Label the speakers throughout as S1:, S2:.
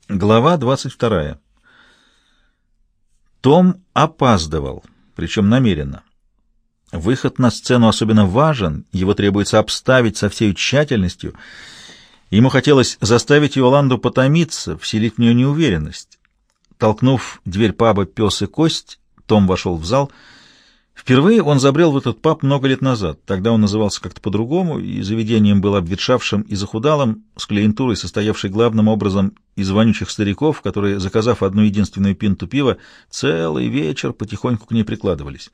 S1: Глава 22. Том опаздывал, причем намеренно. Выход на сцену особенно важен, его требуется обставить со всей тщательностью. Ему хотелось заставить Йоланду потомиться, вселить в нее неуверенность. Толкнув дверь паба «Пес и кость», Том вошел в зал. Впервые он забрел в этот паб много лет назад. Тогда он назывался как-то по-другому, и заведением был обветшавшим и захудалым, с клиентурой, состоявшей главным образом из вонючих стариков, которые, заказав одну единственную пинту пива, целый вечер потихоньку к ней прикладывались.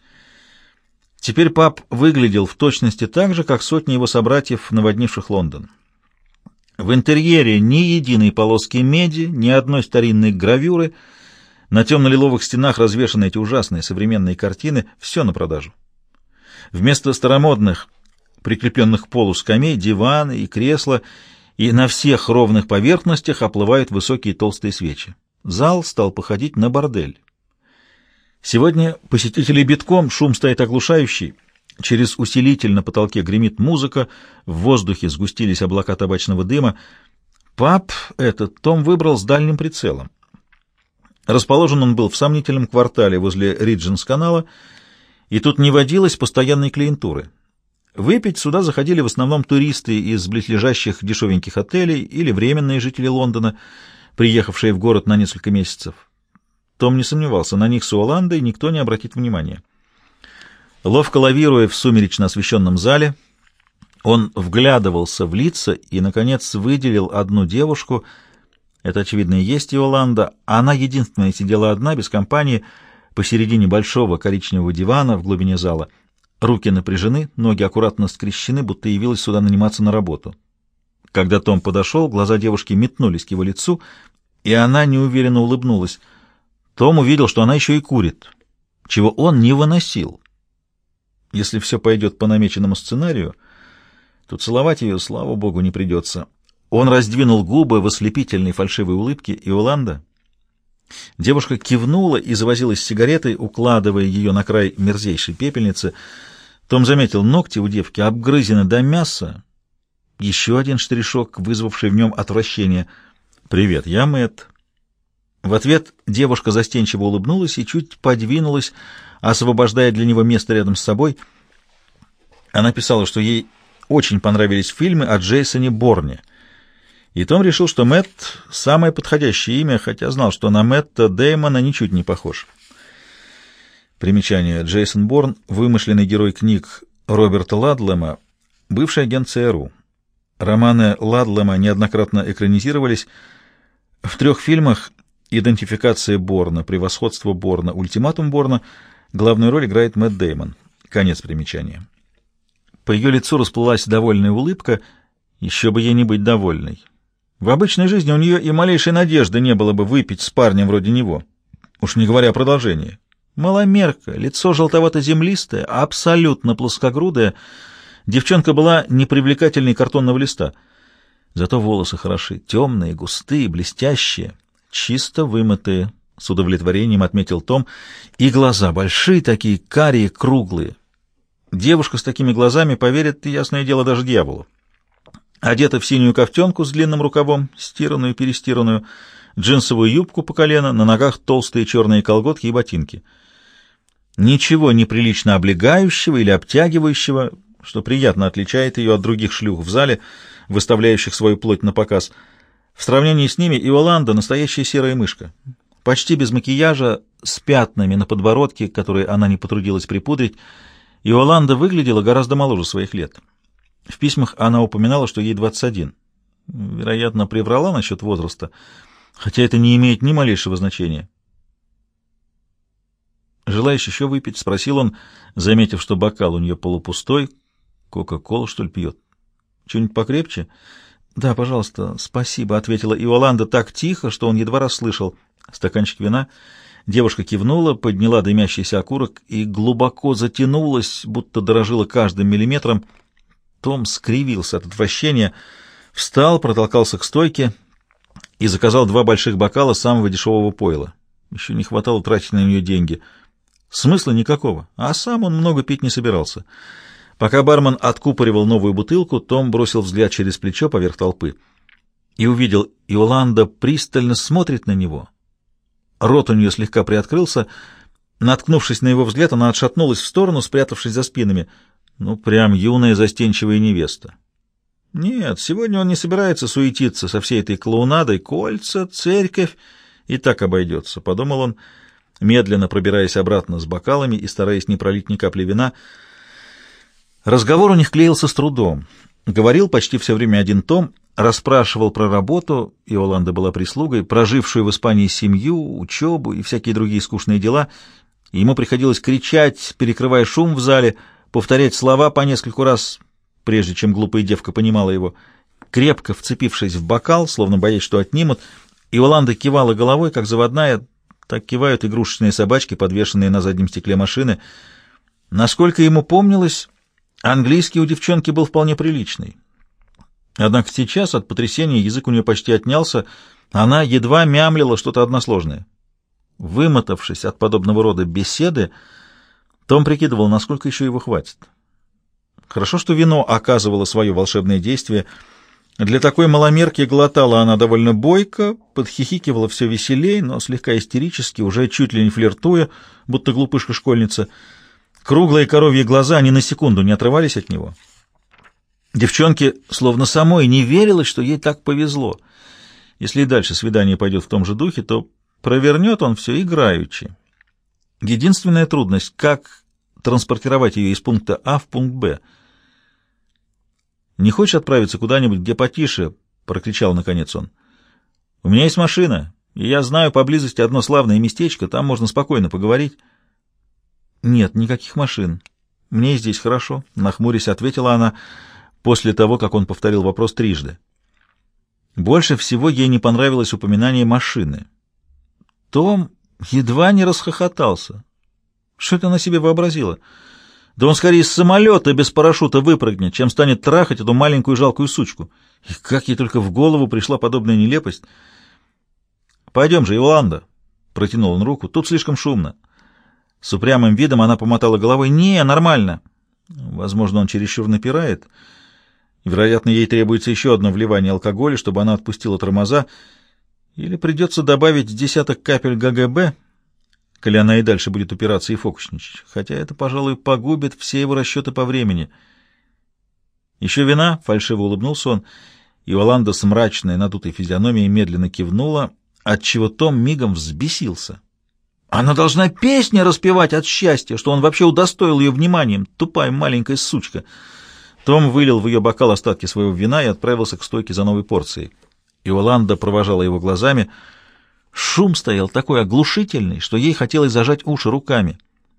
S1: Теперь паб выглядел в точности так же, как сотни его собратьев, наводнивших Лондон. В интерьере ни единой полоски меди, ни одной старинной гравюры. На темно-лиловых стенах развешаны эти ужасные современные картины, все на продажу. Вместо старомодных, прикрепленных к полу скамей, диваны и кресла, и на всех ровных поверхностях оплывают высокие толстые свечи. Зал стал походить на бордель. Сегодня посетителей битком, шум стоит оглушающий, через усилитель на потолке гремит музыка, в воздухе сгустились облака табачного дыма. Паб этот Том выбрал с дальним прицелом. Расположен он был в сомнительном квартале возле Ридженс-канала, и тут не водилось постоянной клиентуры. Выпить сюда заходили в основном туристы из близлежащих дешевеньких отелей или временные жители Лондона, приехавшие в город на несколько месяцев. Том не сомневался, на них с Йоландой никто не обратит внимания. Ловко лавируя в сумеречно освещенном зале, он вглядывался в лица и, наконец, выделил одну девушку. Это, очевидно, и есть Йоланда. Она единственная сидела одна, без компании, посередине большого коричневого дивана в глубине зала. Руки напряжены, ноги аккуратно скрещены, будто явилась сюда наниматься на работу. Когда Том подошел, глаза девушки метнулись к его лицу, и она неуверенно улыбнулась. Том увидел, что она еще и курит, чего он не выносил. Если все пойдет по намеченному сценарию, то целовать ее, слава богу, не придется. Он раздвинул губы в ослепительной фальшивой улыбке. «Йоланда?» Девушка кивнула и завозилась с сигаретой, укладывая ее на край мерзейшей пепельницы. Том заметил, ногти у девки обгрызены до мяса. Еще один штришок, вызвавший в нем отвращение. «Привет, я Мэтт». В ответ девушка застенчиво улыбнулась и чуть подвинулась, освобождая для него место рядом с собой. Она писала, что ей очень понравились фильмы о Джейсоне Борне. И Том решил, что Мэтт — самое подходящее имя, хотя знал, что на Мэтта Дэймона ничуть не похож. Примечание. Джейсон Борн — вымышленный герой книг Роберта Ладлема, бывший агент ЦРУ. Романы Ладлема неоднократно экранизировались. В 3 фильмах «Идентификация Борна», «Превосходство Борна», «Ультиматум Борна» главную роль играет Мэтт Дэймон. Конец примечания. По ее лицу расплылась довольная улыбка. Еще бы ей не быть довольной. В обычной жизни у нее и малейшей надежды не было бы выпить с парнем вроде него. Уж не говоря о продолжении. Маломерка, лицо желтовато-землистое, абсолютно плоскогрудое. Девчонка была непривлекательней картонного листа. Зато волосы хороши, темные, густые, блестящие, чисто вымытые, с удовлетворением отметил Том, и глаза большие такие, карие, круглые. Девушка с такими глазами поверит, ясное дело, даже дьяволу. Одета в синюю ковтенку с длинным рукавом, стиранную, перестиранную, джинсовую юбку по колено, на ногах толстые черные колготки и ботинки. Ничего неприлично облегающего или обтягивающего, что приятно отличает ее от других шлюх в зале, выставляющих свою плоть на показ. В сравнении с ними Йоланда — настоящая серая мышка. Почти без макияжа, с пятнами на подбородке, которые она не потрудилась припудрить, Йоланда выглядела гораздо моложе своих лет. В письмах она упоминала, что ей 21. Вероятно, приврала насчет возраста, хотя это не имеет ни малейшего значения. «Желаешь еще выпить?» — спросил он, заметив, что бокал у нее полупустой. «Кока-колу, что ли, пьет? Что-нибудь покрепче?» «Да, пожалуйста, спасибо», — ответила Йоланда так тихо, что он едва расслышал. «Стаканчик вина?» Девушка кивнула, подняла дымящийся окурок и глубоко затянулась, будто дорожила каждым миллиметром. Том скривился от отвращения, встал, протолкался к стойке и заказал 2 больших бокала самого дешевого пойла. Еще не хватало тратить на нее деньги. Смысла никакого, а сам он много пить не собирался. Пока бармен откупоривал новую бутылку, Том бросил взгляд через плечо поверх толпы. и увидел, Иоланда пристально смотрит на него. Рот у нее слегка приоткрылся. Наткнувшись на его взгляд, она отшатнулась в сторону, спрятавшись за спинами. Ну, прям юная застенчивая невеста. Нет, сегодня он не собирается суетиться со всей этой клоунадой. Кольца, церковь, и так обойдется, — подумал он, медленно пробираясь обратно с бокалами и стараясь не пролить ни капли вина. Разговор у них клеился с трудом. Говорил почти все время один том, расспрашивал про работу, Иоланда была прислугой, прожившую в Испании семью, учебу и всякие другие скучные дела. Ему приходилось кричать, перекрывая шум в зале, повторять слова по нескольку раз, прежде чем глупая девка понимала его. Крепко вцепившись в бокал, словно боясь, что отнимут, Иоланда кивала головой, как заводная, так кивают игрушечные собачки, подвешенные на заднем стекле машины. Насколько ему помнилось, английский у девчонки был вполне приличный. Однако сейчас от потрясения язык у нее почти отнялся, она едва мямлила что-то односложное. Вымотавшись от подобного рода беседы, Том прикидывал, насколько еще его хватит. Хорошо, что вино оказывало свое волшебное действие. Для такой маломерки глотала она довольно бойко, подхихикивала все веселей, но слегка истерически, уже чуть ли не флиртуя, будто глупышка-школьница. Круглые коровьи глаза ни на секунду не отрывались от него. Девчонке словно самой не верилось, что ей так повезло. Если и дальше свидание пойдет в том же духе, то провернет он все играючи. Единственная трудность — как транспортировать ее из пункта А в пункт Б. «Не хочешь отправиться куда-нибудь, где потише?» — прокричал наконец он. «У меня есть машина, и я знаю поблизости одно славное местечко, там можно спокойно поговорить». «Нет, никаких машин. Мне и здесь хорошо», — нахмурясь ответила она после того, как он повторил вопрос трижды. Больше всего ей не понравилось упоминание машины. Том едва не расхохотался. Что это она себе вообразила? Да он скорее с самолета без парашюта выпрыгнет, чем станет трахать эту маленькую жалкую сучку. И как ей только в голову пришла подобная нелепость. «Пойдем же, Иоланда», — протянул он руку, — «тут слишком шумно». С упрямым видом она помотала головой. «Не, нормально». Возможно, он чересчур напирает. Вероятно, ей требуется еще одно вливание алкоголя, чтобы она отпустила тормоза. Или придется добавить десяток капель ГГБ, коли она и дальше будет упираться и фокусничать. Хотя это, пожалуй, погубит все его расчеты по времени. «Еще вина?» — фальшиво улыбнулся он. Иоланда с мрачной, надутой физиономией медленно кивнула, отчего Том мигом взбесился. Она должна песни распевать от счастья, что он вообще удостоил ее вниманием, тупая маленькая сучка. Том вылил в ее бокал остатки своего вина и отправился к стойке за новой порцией. Иоланда провожала его глазами. Шум стоял такой оглушительный, что ей хотелось зажать уши руками.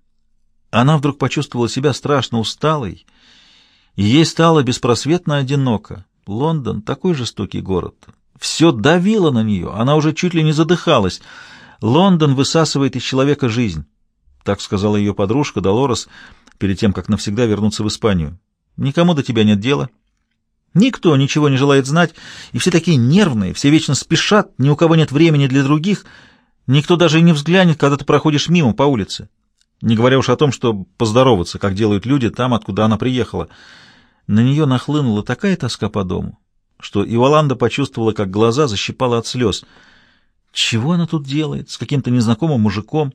S1: Она вдруг почувствовала себя страшно усталой, и ей стало беспросветно одиноко. Лондон — такой жестокий город. Все давило на нее, она уже чуть ли не задыхалась. «Лондон высасывает из человека жизнь», — так сказала ее подружка Долорес перед тем, как навсегда вернуться в Испанию. «Никому до тебя нет дела. Никто ничего не желает знать, и все такие нервные, все вечно спешат, ни у кого нет времени для других, никто даже и не взглянет, когда ты проходишь мимо по улице. Не говоря уж о том, чтобы поздороваться, как делают люди там, откуда она приехала». На нее нахлынула такая тоска по дому, что Иоланда почувствовала, как глаза защипала от слез. Чего она тут делает с каким-то незнакомым мужиком?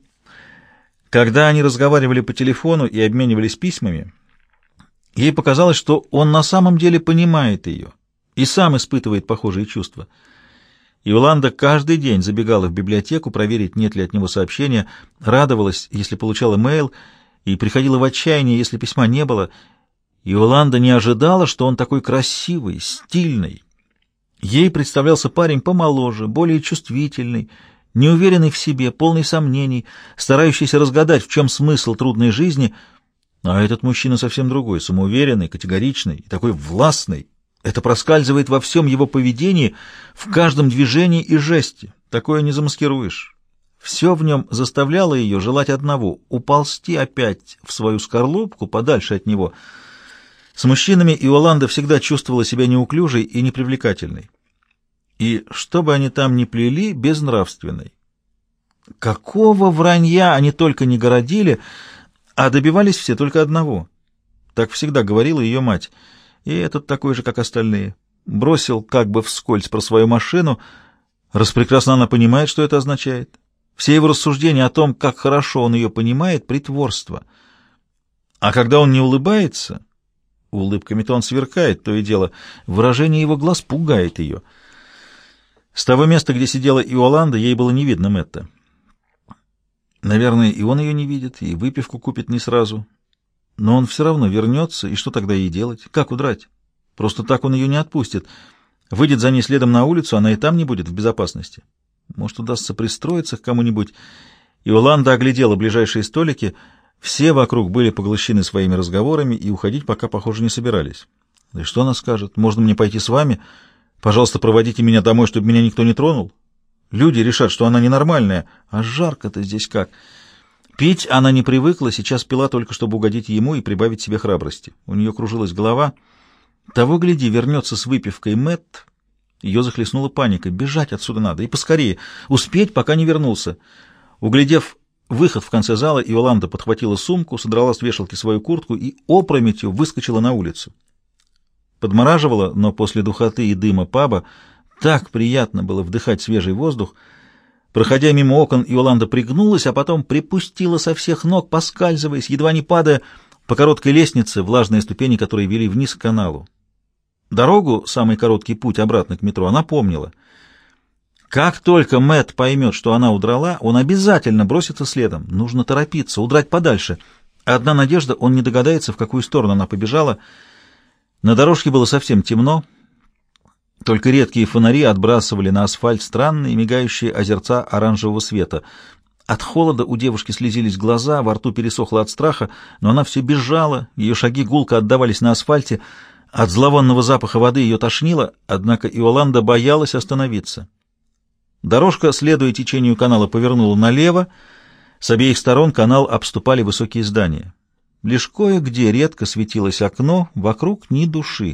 S1: Когда они разговаривали по телефону и обменивались письмами, ей показалось, что он на самом деле понимает ее и сам испытывает похожие чувства. Иоланда каждый день забегала в библиотеку проверить, нет ли от него сообщения, радовалась, если получала мейл, и приходила в отчаяние, если письма не было. Иоланда не ожидала, что он такой красивый, стильный. Ей представлялся парень помоложе, более чувствительный, неуверенный в себе, полный сомнений, старающийся разгадать, в чем смысл трудной жизни. А этот мужчина совсем другой, самоуверенный, категоричный и такой властный. Это проскальзывает во всем его поведении, в каждом движении и жесте. Такое не замаскируешь. Все в нем заставляло ее желать одного — уползти опять в свою скорлупку, подальше от него. С мужчинами Иоланда всегда чувствовала себя неуклюжей и непривлекательной. И, что бы они там ни плели, безнравственной. Какого вранья они только не городили, а добивались все только одного. Так всегда говорила ее мать. И этот такой же, как остальные. бросил как бы вскользь про свою машину. Распрекрасно она понимает, что это означает. Все его рассуждения о том, как хорошо он ее понимает, — притворство. А когда он не улыбается, улыбками-то он сверкает, то и дело, выражение его глаз пугает ее. С того места, где сидела Иоланда, ей было не видно Мэтта. Наверное, и он ее не видит, и выпивку купит не сразу. Но он все равно вернется, и что тогда ей делать? Как удрать? Просто так он ее не отпустит. Выйдет за ней следом на улицу, она и там не будет в безопасности. Может, удастся пристроиться к кому-нибудь. Иоланда оглядела ближайшие столики. Все вокруг были поглощены своими разговорами и уходить пока, похоже, не собирались. Да и что она скажет? Можно мне пойти с вами? Пожалуйста, проводите меня домой, чтобы меня никто не тронул. Люди решат, что она ненормальная, а жарко-то здесь как. Пить она не привыкла, сейчас пила только, чтобы угодить ему и прибавить себе храбрости. У нее кружилась голова. Того, гляди, вернется с выпивкой Мэтт. Ее захлестнула паника. Бежать отсюда надо, и поскорее. Успеть, пока не вернулся. Углядев выход в конце зала, Иоланда подхватила сумку, содрала с вешалки свою куртку и опрометью выскочила на улицу. Подмораживала, но после духоты и дыма паба так приятно было вдыхать свежий воздух. Проходя мимо окон, Иоланда пригнулась, а потом припустила со всех ног, поскальзываясь, едва не падая по короткой лестнице, влажные ступени которой вели вниз к каналу. Дорогу, самый короткий путь обратно к метро, она помнила. Как только Мэтт поймет, что она удрала, он обязательно бросится следом. Нужно торопиться, удрать подальше. Одна надежда — он не догадается, в какую сторону она побежала. На дорожке было совсем темно. Только редкие фонари отбрасывали на асфальт странные мигающие озерца оранжевого света. От холода у девушки слезились глаза, во рту пересохло от страха, но она все бежала, ее шаги гулко отдавались на асфальте. От зловонного запаха воды ее тошнило, однако Иоланда боялась остановиться. Дорожка, следуя течению канала, повернула налево. С обеих сторон канал обступали высокие здания. Лишь кое-где редко светилось окно, вокруг ни души.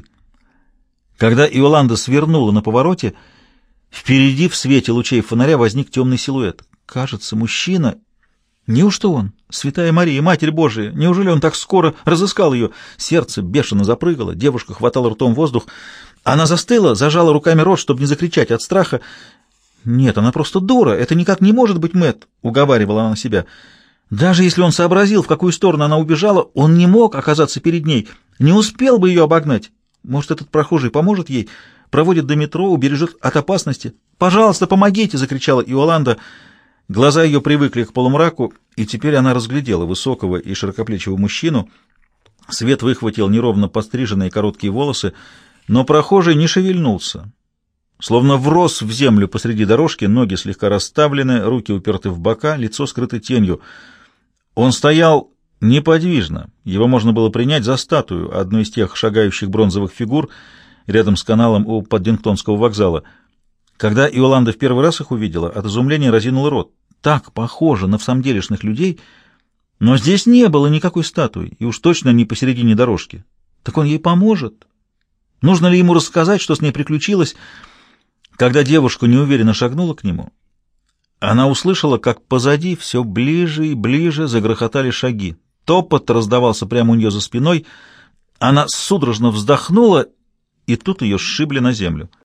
S1: Когда Иоланда свернула на повороте, впереди в свете лучей фонаря возник темный силуэт. Кажется, мужчина. Неужто он? Святая Мария, Матерь Божия! Неужели он так скоро разыскал ее? Сердце бешено запрыгало, девушка хватала ртом воздух. Она застыла, зажала руками рот, чтобы не закричать от страха. «Нет, она просто дура, это никак не может быть Мэтт», — уговаривала она себя. «Даже если он сообразил, в какую сторону она убежала, он не мог оказаться перед ней, не успел бы ее обогнать. Может, этот прохожий поможет ей, проводит до метро, убережет от опасности? Пожалуйста, помогите!» — закричала Иоланда. Глаза ее привыкли к полумраку, и теперь она разглядела высокого и широкоплечего мужчину. Свет выхватил неровно постриженные короткие волосы, но прохожий не шевельнулся. Словно врос в землю посреди дорожки, ноги слегка расставлены, руки уперты в бока, лицо скрыто тенью. Он стоял неподвижно, его можно было принять за статую, одну из тех шагающих бронзовых фигур рядом с каналом у Паддингтонского вокзала. Когда Иоланда в первый раз их увидела, от изумления разинула рот. Так похоже на всамделишных людей, но здесь не было никакой статуи, и уж точно не посередине дорожки. Так он ей поможет? Нужно ли ему рассказать, что с ней приключилось? Когда девушка неуверенно шагнула к нему, она услышала, как позади все ближе и ближе загрохотали шаги. Топот раздавался прямо у нее за спиной. Она судорожно вздохнула, и тут ее сшибли на землю.